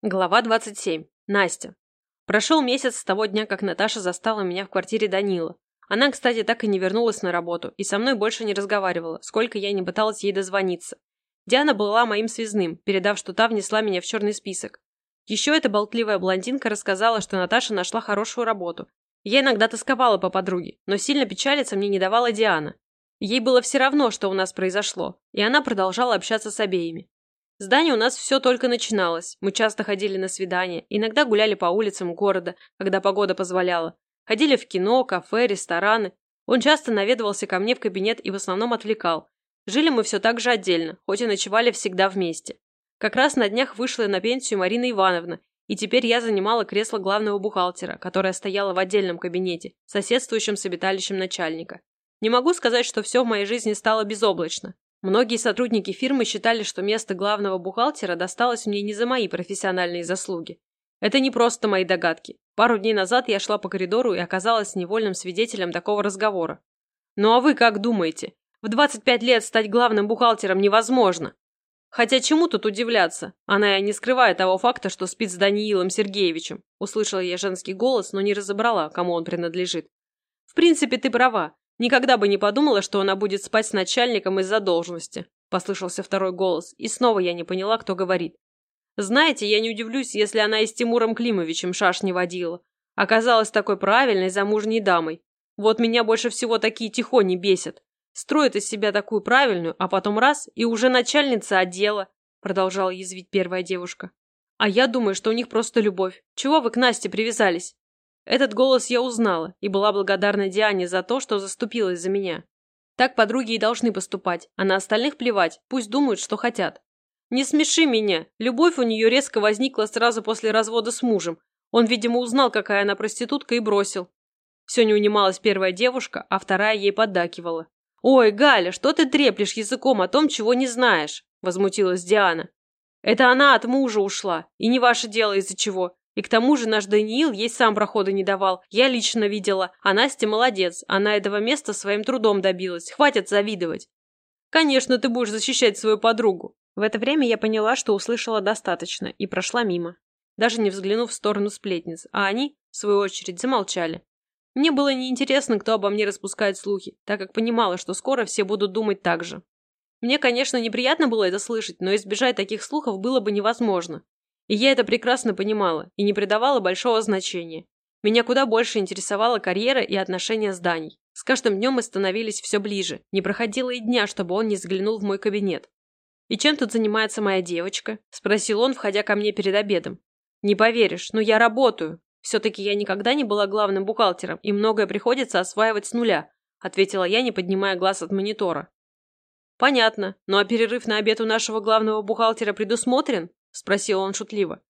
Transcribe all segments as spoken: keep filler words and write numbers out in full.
Глава двадцать семь. Настя. Прошел месяц с того дня, как Наташа застала меня в квартире Данила. Она, кстати, так и не вернулась на работу и со мной больше не разговаривала, сколько я не пыталась ей дозвониться. Диана была моим связным, передав, что та внесла меня в черный список. Еще эта болтливая блондинка рассказала, что Наташа нашла хорошую работу. Я иногда тосковала по подруге, но сильно печалиться мне не давала Диана. Ей было все равно, что у нас произошло, и она продолжала общаться с обеими. С Даней у нас все только начиналось. Мы часто ходили на свидания, иногда гуляли по улицам города, когда погода позволяла. Ходили в кино, кафе, рестораны. Он часто наведывался ко мне в кабинет и в основном отвлекал. Жили мы все так же отдельно, хоть и ночевали всегда вместе. Как раз на днях вышла на пенсию Марина Ивановна, и теперь я занимала кресло главного бухгалтера, которое стояло в отдельном кабинете, соседствующем с обиталищем начальника. Не могу сказать, что все в моей жизни стало безоблачно. Многие сотрудники фирмы считали, что место главного бухгалтера досталось мне не за мои профессиональные заслуги. Это не просто мои догадки. Пару дней назад я шла по коридору и оказалась невольным свидетелем такого разговора. Ну а вы как думаете? В двадцать пять лет стать главным бухгалтером невозможно. Хотя чему тут удивляться? Она и не скрывает того факта, что спит с Даниилом Сергеевичем. Услышала я женский голос, но не разобрала, кому он принадлежит. В принципе, ты права. Никогда бы не подумала, что она будет спать с начальником из-за должности. Послышался второй голос, и снова я не поняла, кто говорит. Знаете, я не удивлюсь, если она и с Тимуром Климовичем шашни водила. Оказалась такой правильной замужней дамой. Вот меня больше всего такие тихони бесят. Строит из себя такую правильную, а потом раз, и уже начальница отдела, продолжала язвить первая девушка. А я думаю, что у них просто любовь. Чего вы к Насте привязались? Этот голос я узнала и была благодарна Диане за то, что заступилась за меня. Так подруги и должны поступать, а на остальных плевать, пусть думают, что хотят. Не смеши меня, любовь у нее резко возникла сразу после развода с мужем. Он, видимо, узнал, какая она проститутка, и бросил. Все не унималась первая девушка, а вторая ей поддакивала. «Ой, Галя, что ты треплешь языком о том, чего не знаешь?» – возмутилась Диана. «Это она от мужа ушла, и не ваше дело из-за чего. И к тому же наш Даниил ей сам прохода не давал, я лично видела, а Настя молодец, она этого места своим трудом добилась, хватит завидовать». «Конечно, ты будешь защищать свою подругу». В это время я поняла, что услышала достаточно, и прошла мимо, даже не взглянув в сторону сплетниц, а они, в свою очередь, замолчали. Мне было неинтересно, кто обо мне распускает слухи, так как понимала, что скоро все будут думать так же. Мне, конечно, неприятно было это слышать, но избежать таких слухов было бы невозможно. И я это прекрасно понимала и не придавала большого значения. Меня куда больше интересовала карьера и отношения с Даней. С каждым днем мы становились все ближе, не проходило и дня, чтобы он не заглянул в мой кабинет. «И чем тут занимается моя девочка?» – спросил он, входя ко мне перед обедом. «Не поверишь, но я работаю. Все-таки я никогда не была главным бухгалтером, и многое приходится осваивать с нуля», – ответила я, не поднимая глаз от монитора. «Понятно. Ну а перерыв на обед у нашего главного бухгалтера предусмотрен?» – спросил он шутливо.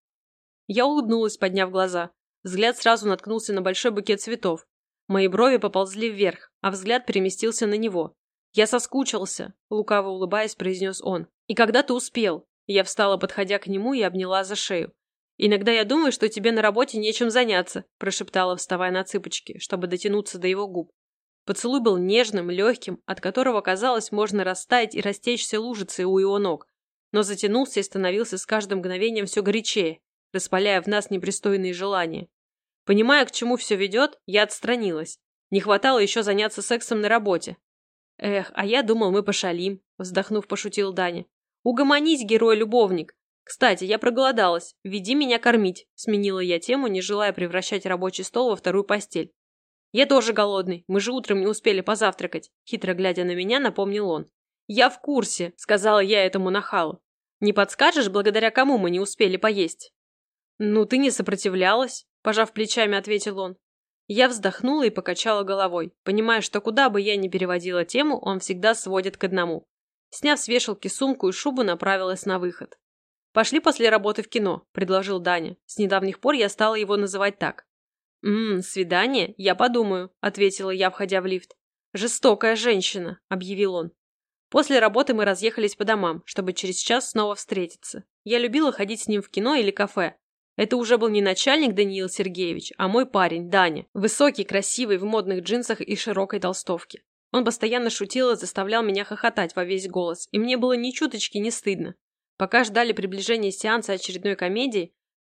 Я улыбнулась, подняв глаза. Взгляд сразу наткнулся на большой букет цветов. Мои брови поползли вверх, а взгляд переместился на него. «Я соскучился», – лукаво улыбаясь, произнес он. «И когда ты успел?» Я встала, подходя к нему, и обняла за шею. «Иногда я думаю, что тебе на работе нечем заняться», – прошептала, вставая на цыпочки, чтобы дотянуться до его губ. Поцелуй был нежным, легким, от которого, казалось, можно растаять и растечься лужицей у его ног, но затянулся и становился с каждым мгновением все горячее, распаляя в нас непристойные желания. Понимая, к чему все ведет, я отстранилась. Не хватало еще заняться сексом на работе. «Эх, а я думал, мы пошалим», – вздохнув, пошутил Даня. «Угомонись, герой-любовник. Кстати, я проголодалась. Веди меня кормить», – сменила я тему, не желая превращать рабочий стол во вторую постель. «Я тоже голодный, мы же утром не успели позавтракать», – хитро глядя на меня, напомнил он. «Я в курсе», – сказала я этому нахалу. «Не подскажешь, благодаря кому мы не успели поесть?» «Ну, ты не сопротивлялась», – пожав плечами, ответил он. Я вздохнула и покачала головой, понимая, что куда бы я ни переводила тему, он всегда сводит к одному. Сняв с вешалки сумку и шубу, направилась на выход. «Пошли после работы в кино», – предложил Даня. С недавних пор я стала его называть так. «Ммм, свидание? Я подумаю», – ответила я, входя в лифт. «Жестокая женщина», – объявил он. После работы мы разъехались по домам, чтобы через час снова встретиться. Я любила ходить с ним в кино или кафе. Это уже был не начальник Даниил Сергеевич, а мой парень, Даня. Высокий, красивый, в модных джинсах и широкой толстовке. Он постоянно шутил и заставлял меня хохотать во весь голос, и мне было ни чуточки не стыдно. Пока ждали приближения сеанса очередной комедии,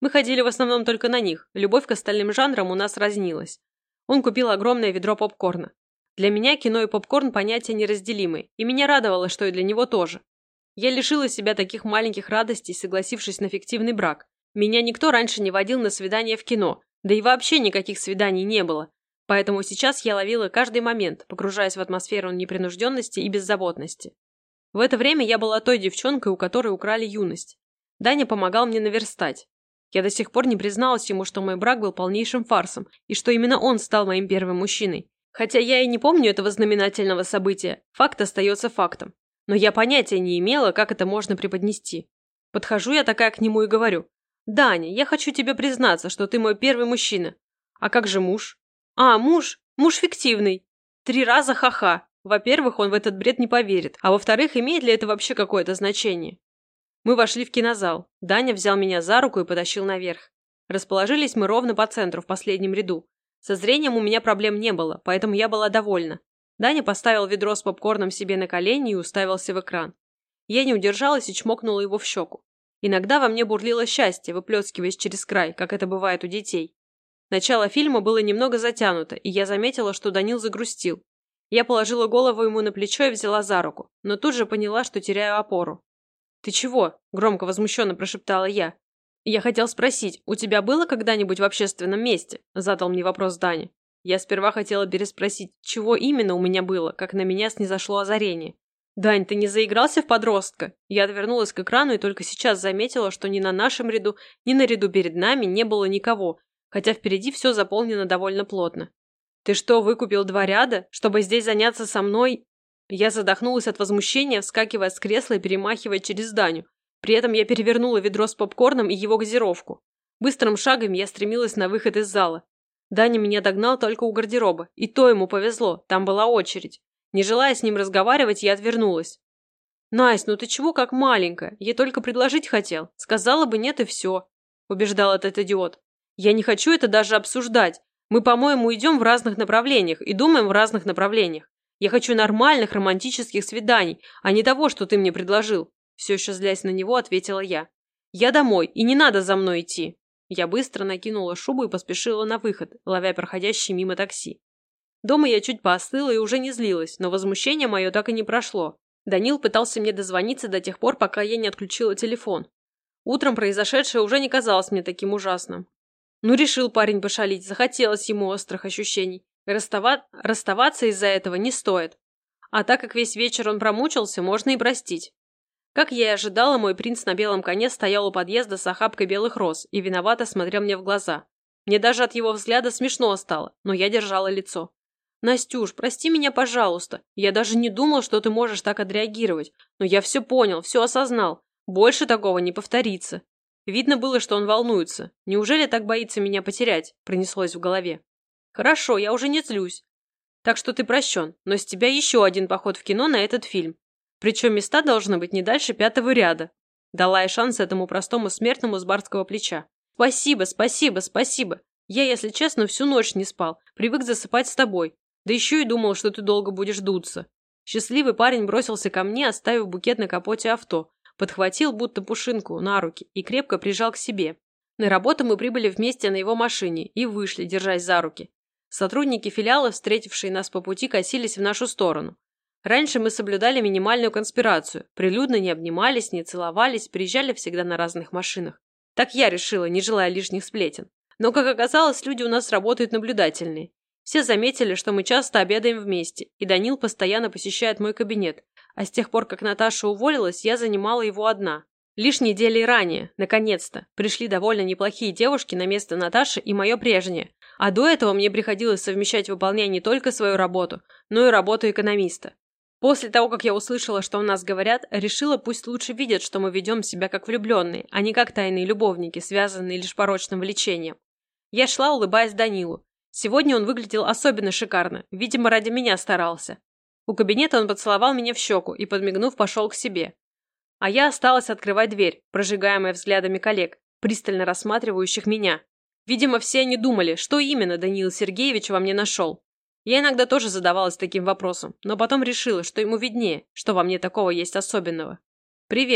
Мы ходили в основном только на них, любовь к остальным жанрам у нас разнилась. Он купил огромное ведро попкорна. Для меня кино и попкорн понятия неразделимые, и меня радовало, что и для него тоже. Я лишила себя таких маленьких радостей, согласившись на фиктивный брак. Меня никто раньше не водил на свидания в кино, да и вообще никаких свиданий не было. Поэтому сейчас я ловила каждый момент, погружаясь в атмосферу непринужденности и беззаботности. В это время я была той девчонкой, у которой украли юность. Даня помогал мне наверстать. Я до сих пор не призналась ему, что мой брак был полнейшим фарсом, и что именно он стал моим первым мужчиной. Хотя я и не помню этого знаменательного события, факт остается фактом. Но я понятия не имела, как это можно преподнести. Подхожу я такая к нему и говорю: «Даня, я хочу тебе признаться, что ты мой первый мужчина». «А как же муж?» «А, муж? Муж фиктивный». Три раза ха-ха. Во-первых, он в этот бред не поверит, а во-вторых, имеет ли это вообще какое-то значение? Мы вошли в кинозал. Даня взял меня за руку и потащил наверх. Расположились мы ровно по центру, в последнем ряду. Со зрением у меня проблем не было, поэтому я была довольна. Даня поставил ведро с попкорном себе на колени и уставился в экран. Я не удержалась и чмокнула его в щеку. Иногда во мне бурлило счастье, выплескиваясь через край, как это бывает у детей. Начало фильма было немного затянуто, и я заметила, что Данил загрустил. Я положила голову ему на плечо и взяла за руку, но тут же поняла, что теряю опору. «Ты чего?» – громко возмущенно прошептала я. «Я хотел спросить, у тебя было когда-нибудь в общественном месте?» – задал мне вопрос Даня. Я сперва хотела переспросить, чего именно у меня было, как на меня снизошло озарение. «Дань, ты не заигрался в подростка?» Я отвернулась к экрану и только сейчас заметила, что ни на нашем ряду, ни на ряду перед нами не было никого, хотя впереди все заполнено довольно плотно. «Ты что, выкупил два ряда, чтобы здесь заняться со мной?» Я задохнулась от возмущения, вскакивая с кресла и перемахивая через Даню. При этом я перевернула ведро с попкорном и его газировку. Быстрым шагом я стремилась на выход из зала. Даня меня догнал только у гардероба, и то ему повезло, там была очередь. Не желая с ним разговаривать, я отвернулась. «Насть, ну ты чего как маленькая? Я только предложить хотел. Сказала бы нет и все», – убеждал этот идиот. «Я не хочу это даже обсуждать. Мы, по-моему, идем в разных направлениях и думаем в разных направлениях. Я хочу нормальных романтических свиданий, а не того, что ты мне предложил», – все еще злясь на него, ответила я. «Я домой, и не надо за мной идти». Я быстро накинула шубу и поспешила на выход, ловя проходящий мимо такси. Дома я чуть поостыла и уже не злилась, но возмущение мое так и не прошло. Данил пытался мне дозвониться до тех пор, пока я не отключила телефон. Утром произошедшее уже не казалось мне таким ужасным. Ну, решил парень пошалить, захотелось ему острых ощущений. Расстава... Расставаться из-за этого не стоит. А так как весь вечер он промучился, можно и простить. Как я и ожидала, мой принц на белом коне стоял у подъезда с охапкой белых роз и виновато смотрел мне в глаза. Мне даже от его взгляда смешно стало, но я держала лицо. «Настюш, прости меня, пожалуйста. Я даже не думал, что ты можешь так отреагировать. Но я все понял, все осознал. Больше такого не повторится». Видно было, что он волнуется. Неужели так боится меня потерять? Пронеслось в голове. «Хорошо, я уже не злюсь. Так что ты прощен, но с тебя еще один поход в кино на этот фильм. Причем места должны быть не дальше пятого ряда». Дала я шанс этому простому смертному с барского плеча. «Спасибо, спасибо, спасибо. Я, если честно, всю ночь не спал. Привык засыпать с тобой. Да еще и думал, что ты долго будешь дуться». Счастливый парень бросился ко мне, оставив букет на капоте авто. Подхватил будто пушинку на руки и крепко прижал к себе. На работу мы прибыли вместе на его машине и вышли, держась за руки. Сотрудники филиала, встретившие нас по пути, косились в нашу сторону. Раньше мы соблюдали минимальную конспирацию, прилюдно не обнимались, не целовались, приезжали всегда на разных машинах. Так я решила, не желая лишних сплетен. Но, как оказалось, люди у нас работают наблюдательные. Все заметили, что мы часто обедаем вместе, и Данил постоянно посещает мой кабинет, а с тех пор, как Наташа уволилась, я занимала его одна. Лишь недели ранее, наконец-то, пришли довольно неплохие девушки на место Наташи и мое прежнее, а до этого мне приходилось совмещать, выполняя не только свою работу, но и работу экономиста. После того, как я услышала, что у нас говорят, решила, пусть лучше видят, что мы ведем себя как влюбленные, а не как тайные любовники, связанные лишь порочным влечением. Я шла, улыбаясь Данилу. Сегодня он выглядел особенно шикарно, видимо, ради меня старался. У кабинета он поцеловал меня в щеку и, подмигнув, пошел к себе. А я осталась открывать дверь, прожигаемая взглядами коллег, пристально рассматривающих меня. Видимо, все они думали, что именно Даниил Сергеевич во мне нашел. Я иногда тоже задавалась таким вопросом, но потом решила, что ему виднее, что во мне такого есть особенного. «Привет!»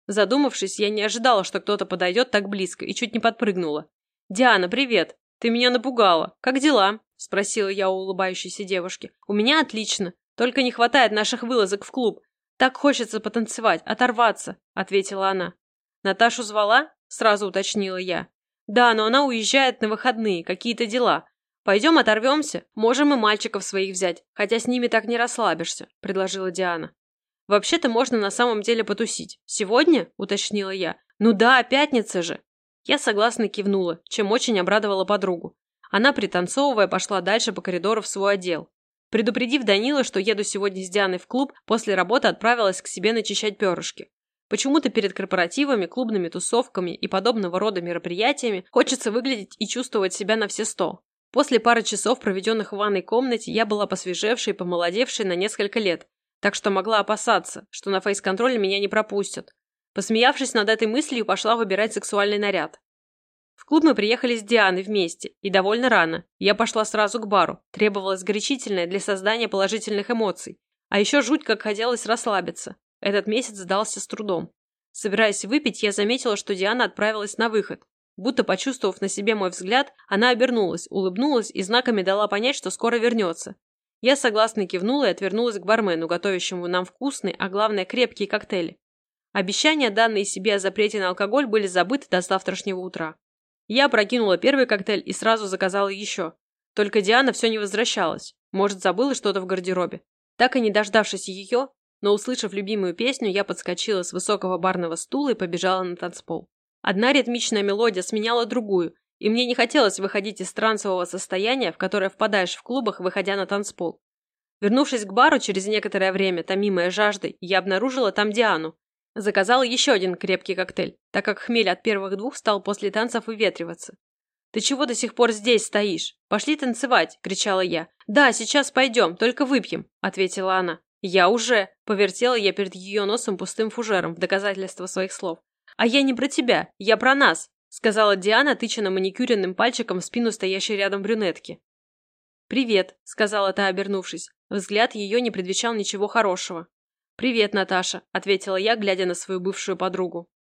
Задумавшись, я не ожидала, что кто-то подойдет так близко, и чуть не подпрыгнула. «Диана, привет! Ты меня напугала. Как дела?» – спросила я у улыбающейся девушки. «У меня отлично. Только не хватает наших вылазок в клуб. Так хочется потанцевать, оторваться», – ответила она. «Наташу звала?» – сразу уточнила я. «Да, но она уезжает на выходные, какие-то дела. Пойдем оторвемся? Можем и мальчиков своих взять, хотя с ними так не расслабишься», – предложила Диана. «Вообще-то можно на самом деле потусить. Сегодня?» – уточнила я. «Ну да, пятница же». Я согласно кивнула, чем очень обрадовала подругу. Она, пританцовывая, пошла дальше по коридору в свой отдел. Предупредив Данила, что еду сегодня с Дианой в клуб, после работы отправилась к себе начищать перышки. Почему-то перед корпоративами, клубными тусовками и подобного рода мероприятиями хочется выглядеть и чувствовать себя на все сто. После пары часов, проведенных в ванной комнате, я была посвежевшей и помолодевшей на несколько лет, так что могла опасаться, что на фейс-контроле меня не пропустят. Посмеявшись над этой мыслью, пошла выбирать сексуальный наряд. В клуб мы приехали с Дианой вместе, и довольно рано. Я пошла сразу к бару, требовалось горячительное для создания положительных эмоций. А еще жуть как хотелось расслабиться. Этот месяц сдался с трудом. Собираясь выпить, я заметила, что Диана отправилась на выход. Будто почувствовав на себе мой взгляд, она обернулась, улыбнулась и знаками дала понять, что скоро вернется. Я согласно кивнула и отвернулась к бармену, готовящему нам вкусные, а главное крепкие коктейли. Обещания, данные себе о запрете на алкоголь, были забыты до завтрашнего утра. Я опрокинула первый коктейль и сразу заказала еще. Только Диана все не возвращалась. Может, забыла что-то в гардеробе. Так и не дождавшись ее, но услышав любимую песню, я подскочила с высокого барного стула и побежала на танцпол. Одна ритмичная мелодия сменяла другую, и мне не хотелось выходить из трансового состояния, в которое впадаешь в клубах, выходя на танцпол. Вернувшись к бару через некоторое время, томимая жаждой, я обнаружила там Диану. Заказала еще один крепкий коктейль, так как хмель от первых двух стал после танцев выветриваться. «Ты чего до сих пор здесь стоишь? Пошли танцевать!» – кричала я. «Да, сейчас пойдем, только выпьем», – ответила она. «Я уже!» – повертела я перед ее носом пустым фужером в доказательство своих слов. «А я не про тебя, я про нас», – сказала Диана, тыча на маникюренным пальчиком в спину стоящей рядом брюнетки. «Привет», – сказала та, обернувшись. Взгляд ее не предвещал ничего хорошего. «Привет, Наташа», – ответила я, глядя на свою бывшую подругу.